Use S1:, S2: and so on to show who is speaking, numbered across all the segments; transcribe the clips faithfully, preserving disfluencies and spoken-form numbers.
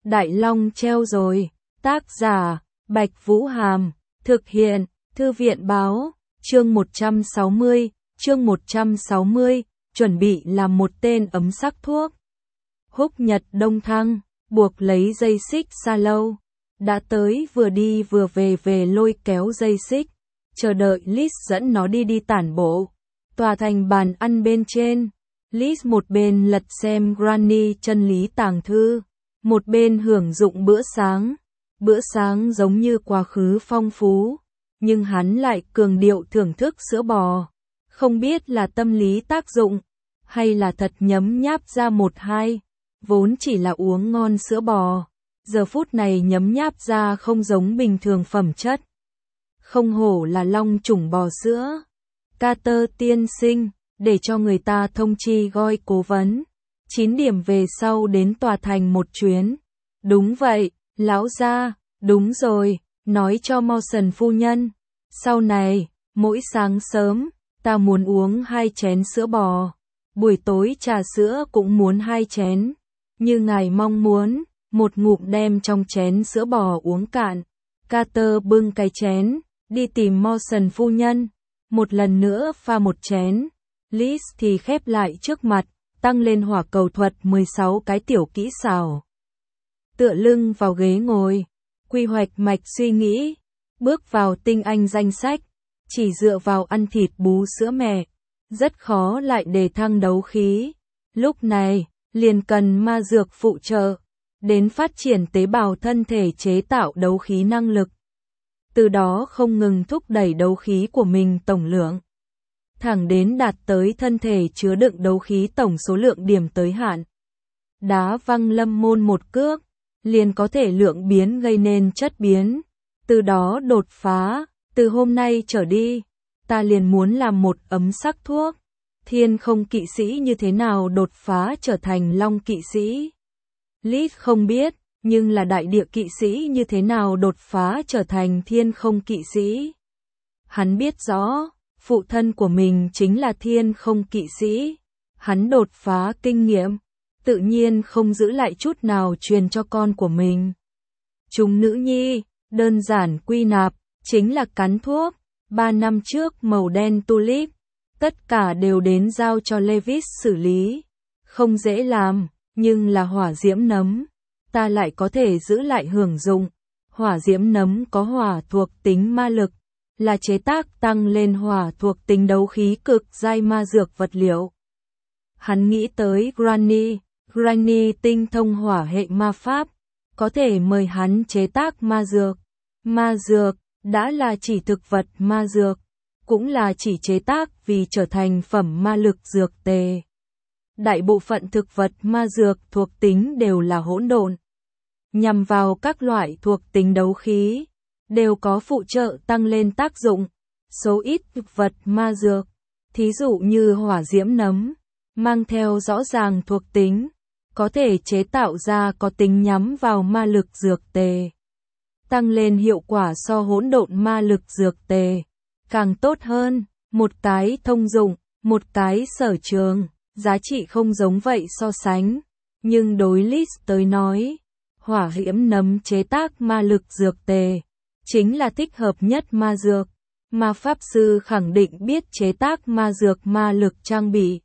S1: Đại Long treo rồi. Tác giả, Bạch Vũ Hàm. Thực hiện, Thư viện báo. Chương một trăm sáu mươi, chương một trăm sáu mươi, chuẩn bị làm một tên ấm sắc thuốc. Húc Nhật Đông Thăng, buộc lấy dây xích xa lâu. Đã tới vừa đi vừa về về lôi kéo dây xích. Chờ đợi Liz dẫn nó đi đi tản bộ. Tòa thành bàn ăn bên trên. Liz một bên lật xem Granny chân lý tàng thư. Một bên hưởng dụng bữa sáng. Bữa sáng giống như quá khứ phong phú. Nhưng hắn lại cường điệu thưởng thức sữa bò. Không biết là tâm lý tác dụng. Hay là thật nhấm nháp ra một hai. Vốn chỉ là uống ngon sữa bò. Giờ phút này nhấm nháp ra không giống bình thường phẩm chất. Không hổ là long chủng bò sữa. Carter tiên sinh, để cho người ta thông chi gọi cố vấn. chín điểm về sau đến tòa thành một chuyến. Đúng vậy, lão gia, đúng rồi, nói cho Mawson phu nhân. Sau này, mỗi sáng sớm, ta muốn uống hai chén sữa bò. Buổi tối trà sữa cũng muốn hai chén. Như ngài mong muốn, một ngụm đem trong chén sữa bò uống cạn. Carter bưng cái chén, đi tìm Mawson phu nhân. Một lần nữa pha một chén. Liz thì khép lại trước mặt, tăng lên hỏa cầu thuật mười sáu cái tiểu kỹ xảo. Tựa lưng vào ghế ngồi, quy hoạch mạch suy nghĩ, bước vào tinh anh danh sách, chỉ dựa vào ăn thịt bú sữa mẹ, rất khó lại đề thăng đấu khí. Lúc này, liền cần ma dược phụ trợ, đến phát triển tế bào thân thể chế tạo đấu khí năng lực. Từ đó không ngừng thúc đẩy đấu khí của mình tổng lượng. Thẳng đến đạt tới thân thể chứa đựng đấu khí tổng số lượng điểm tới hạn. Đá văng Lâm Môn một cước, liền có thể lượng biến gây nên chất biến. Từ đó đột phá, từ hôm nay trở đi, ta liền muốn làm một ấm sắc thuốc. Thiên không kỵ sĩ như thế nào đột phá trở thành long kỵ sĩ? Liz không biết, nhưng là đại địa kỵ sĩ như thế nào đột phá trở thành thiên không kỵ sĩ? Hắn biết rõ, phụ thân của mình chính là thiên không kỵ sĩ. Hắn đột phá kinh nghiệm, tự nhiên không giữ lại chút nào truyền cho con của mình. Chúng nữ nhi, đơn giản quy nạp, chính là cắn thuốc. Ba năm trước màu đen tulip, tất cả đều đến giao cho Levis xử lý. Không dễ làm, nhưng là hỏa diễm nấm. Ta lại có thể giữ lại hưởng dụng. Hỏa diễm nấm có hỏa thuộc tính ma lực, là chế tác tăng lên hỏa thuộc tính đấu khí cực giai ma dược vật liệu. Hắn nghĩ tới Granny, Granny tinh thông hỏa hệ ma pháp, có thể mời hắn chế tác ma dược. Ma dược, đã là chỉ thực vật ma dược, cũng là chỉ chế tác vì trở thành phẩm ma lực dược tề. Đại bộ phận thực vật ma dược thuộc tính đều là hỗn độn, nhằm vào các loại thuộc tính đấu khí, đều có phụ trợ tăng lên tác dụng. Số ít thực vật ma dược, thí dụ như hỏa diễm nấm, mang theo rõ ràng thuộc tính, có thể chế tạo ra có tính nhắm vào ma lực dược tề. Tăng lên hiệu quả so hỗn độn ma lực dược tề, càng tốt hơn. Một cái thông dụng, một cái sở trường, giá trị không giống vậy so sánh. Nhưng đối Liz tới nói, hỏa diễm nấm chế tác ma lực dược tề, chính là thích hợp nhất ma dược. Ma pháp sư khẳng định biết chế tác ma dược ma lực trang bị.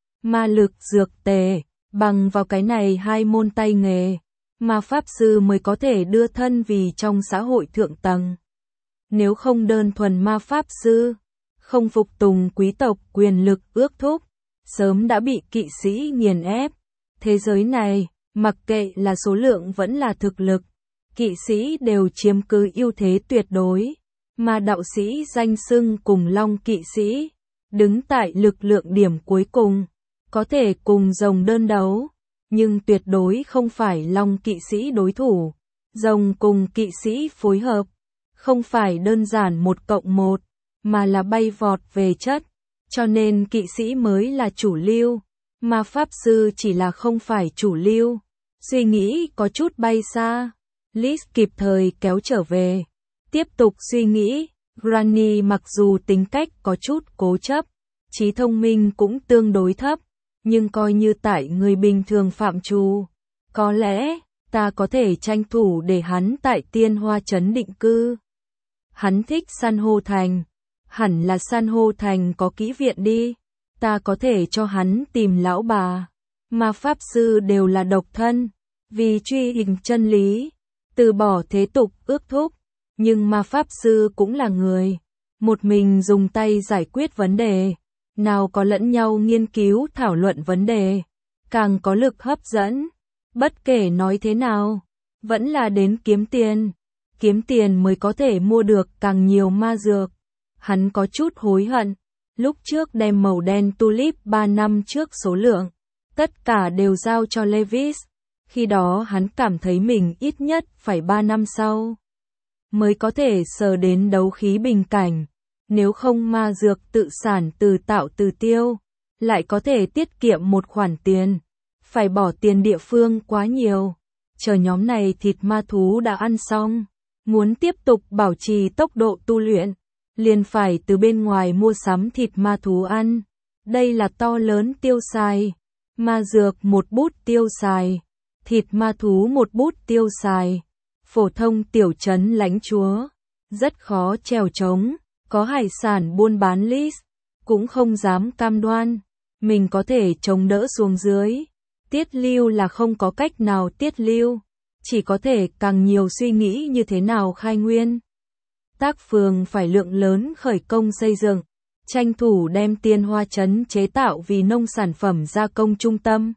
S1: Ma lực dược tề, bằng vào cái này hai môn tay nghề, ma pháp sư mới có thể đưa thân vì trong xã hội thượng tầng. Nếu không đơn thuần ma pháp sư, không phục tùng quý tộc quyền lực ước thúc, sớm đã bị kỵ sĩ nghiền ép. Thế giới này, mặc kệ là số lượng vẫn là thực lực, kỵ sĩ đều chiếm cứ ưu thế tuyệt đối. Mà đạo sĩ danh xưng cùng long kỵ sĩ, đứng tại lực lượng điểm cuối cùng, có thể cùng rồng đơn đấu, nhưng tuyệt đối không phải long kỵ sĩ đối thủ. Rồng cùng kỵ sĩ phối hợp, không phải đơn giản một cộng một, mà là bay vọt về chất, cho nên kỵ sĩ mới là chủ lưu, mà pháp sư chỉ là không phải chủ lưu. Suy nghĩ có chút bay xa, Liz kịp thời kéo trở về, tiếp tục suy nghĩ. Granny mặc dù tính cách có chút cố chấp, trí thông minh cũng tương đối thấp, nhưng coi như tại người bình thường phạm trù, có lẽ ta có thể tranh thủ để hắn tại Tiên Hoa Trấn định cư. Hắn thích san hô thành, hẳn là san hô thành có kỹ viện đi, ta có thể cho hắn tìm lão bà. Ma pháp sư đều là độc thân, vì truy hình chân lý, từ bỏ thế tục ước thúc, nhưng ma pháp sư cũng là người, một mình dùng tay giải quyết vấn đề, nào có lẫn nhau nghiên cứu thảo luận vấn đề, càng có lực hấp dẫn. Bất kể nói thế nào, vẫn là đến kiếm tiền, kiếm tiền mới có thể mua được càng nhiều ma dược. Hắn có chút hối hận, lúc trước đem màu đen tulip ba năm trước số lượng, tất cả đều giao cho Lewis, khi đó hắn cảm thấy mình ít nhất phải ba năm sau mới có thể sờ đến đấu khí bình cảnh, nếu không ma dược tự sản từ tạo từ tiêu, lại có thể tiết kiệm một khoản tiền, phải bỏ tiền địa phương quá nhiều. Chờ nhóm này thịt ma thú đã ăn xong, muốn tiếp tục bảo trì tốc độ tu luyện, liền phải từ bên ngoài mua sắm thịt ma thú ăn. Đây là to lớn tiêu xài, ma dược một bút tiêu xài, thịt ma thú một bút tiêu xài. Phổ thông tiểu trấn lãnh chúa, rất khó trèo trống, có hải sản buôn bán list, cũng không dám cam đoan, mình có thể chống đỡ xuống dưới. Tiết lưu là không có cách nào tiết lưu, chỉ có thể càng nhiều suy nghĩ như thế nào khai nguyên. Tác phường phải lượng lớn khởi công xây dựng, tranh thủ đem Tiên Hoa Trấn chế tạo vì nông sản phẩm gia công trung tâm.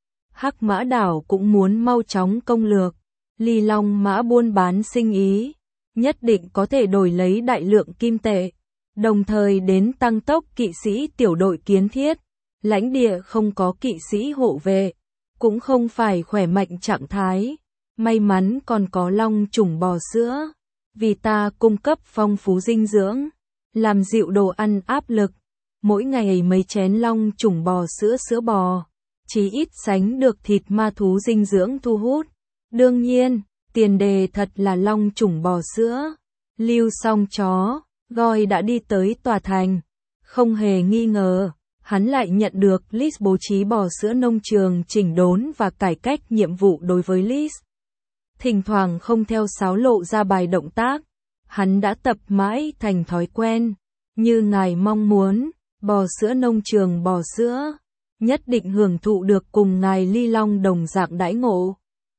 S1: Hắc Mã Đảo cũng muốn mau chóng công lược, Ly Long Mã buôn bán sinh ý, nhất định có thể đổi lấy đại lượng kim tệ, đồng thời đến tăng tốc kỵ sĩ tiểu đội kiến thiết. Lãnh địa không có kỵ sĩ hộ vệ, cũng không phải khỏe mạnh trạng thái, may mắn còn có long trùng bò sữa, vì ta cung cấp phong phú dinh dưỡng, làm dịu đồ ăn áp lực, mỗi ngày mấy chén long trùng bò sữa sữa bò, chí ít sánh được thịt ma thú dinh dưỡng thu hút. Đương nhiên, tiền đề thật là long trùng bò sữa. Lưu xong chó, Goi đã đi tới tòa thành, không hề nghi ngờ. Hắn lại nhận được list bố trí bò sữa nông trường chỉnh đốn và cải cách nhiệm vụ đối với list. Thỉnh thoảng không theo sáo lộ ra bài động tác, hắn đã tập mãi thành thói quen, như ngài mong muốn, bò sữa nông trường bò sữa, nhất định hưởng thụ được cùng ngài Ly Long đồng dạng đãi ngộ.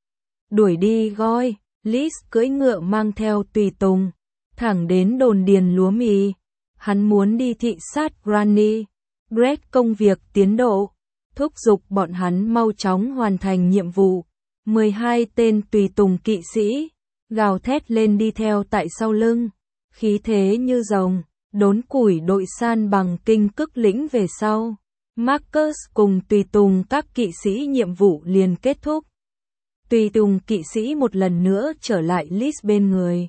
S1: Đuổi đi Goi, list cưỡi ngựa mang theo tùy tùng, thẳng đến đồn điền lúa mì, hắn muốn đi thị sát Granny. Brett công việc tiến độ, thúc giục bọn hắn mau chóng hoàn thành nhiệm vụ. mười hai tên tùy tùng kỵ sĩ, gào thét lên đi theo tại sau lưng, khí thế như rồng, đốn củi đội san bằng kinh cức lĩnh về sau. Marcus cùng tùy tùng các kỵ sĩ nhiệm vụ liền kết thúc. Tùy tùng kỵ sĩ một lần nữa trở lại Liz bên người.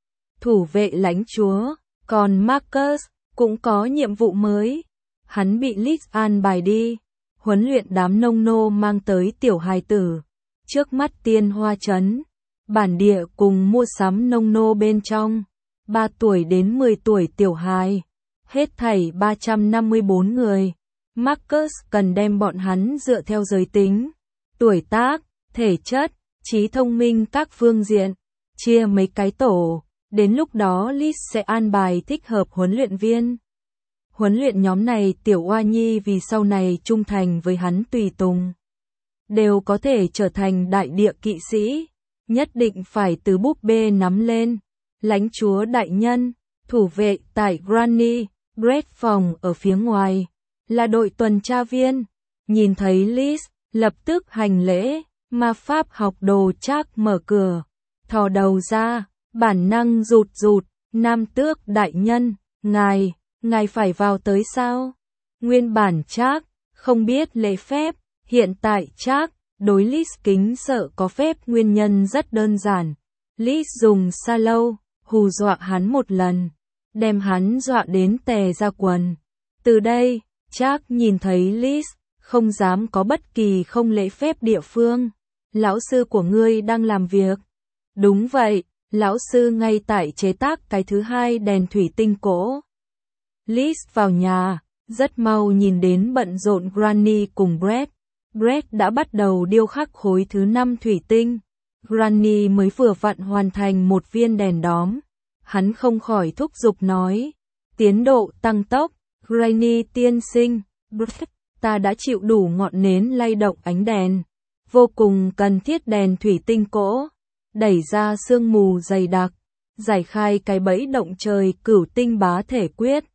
S1: Thủ vệ lãnh chúa, còn Marcus cũng có nhiệm vụ mới. Hắn bị Liz an bài đi, huấn luyện đám nông nô mang tới tiểu hài tử. Trước mắt Tiên Hoa Trấn, bản địa cùng mua sắm nông nô bên trong, ba tuổi đến mười tuổi tiểu hài, hết thảy ba trăm năm mươi bốn người. Marcus cần đem bọn hắn dựa theo giới tính, tuổi tác, thể chất, trí thông minh các phương diện, chia mấy cái tổ, đến lúc đó Liz sẽ an bài thích hợp huấn luyện viên. Huấn luyện nhóm này tiểu oa nhi vì sau này trung thành với hắn tùy tùng, đều có thể trở thành đại địa kỵ sĩ, nhất định phải từ búp bê nắm lên. Lãnh chúa đại nhân, thủ vệ tại Granny, Brett phòng ở phía ngoài, là đội tuần tra viên, nhìn thấy Liz, lập tức hành lễ. Ma pháp học đồ Trác mở cửa, thò đầu ra, bản năng rụt rụt, nam tước đại nhân, ngài, ngài phải vào tới sao? Nguyên bản Trác không biết lễ phép, hiện tại Trác đối Liz kính sợ có phép nguyên nhân rất đơn giản. Liz dùng sa lâu, hù dọa hắn một lần, đem hắn dọa đến tè ra quần. Từ đây, Trác nhìn thấy Liz, không dám có bất kỳ không lễ phép địa phương. Lão sư của ngươi đang làm việc. Đúng vậy, lão sư ngay tại chế tác cái thứ hai đèn thủy tinh cổ. Liz vào nhà, rất mau nhìn đến bận rộn Granny cùng Brett. Brett đã bắt đầu điêu khắc khối thứ năm thủy tinh. Granny mới vừa vặn hoàn thành một viên đèn đóm. Hắn không khỏi thúc giục nói. Tiến độ tăng tốc, Granny tiên sinh, ta đã chịu đủ ngọn nến lay động ánh đèn. Vô cùng cần thiết đèn thủy tinh cỗ. Đẩy ra sương mù dày đặc. Giải khai cái bẫy động trời cửu tinh bá thể quyết.